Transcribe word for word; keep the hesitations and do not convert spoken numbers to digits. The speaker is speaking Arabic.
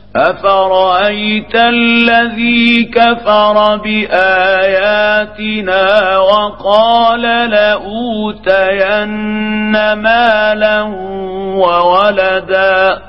أفرأيت الذي كفر بآياتنا وقال لأوتين مالا وولدا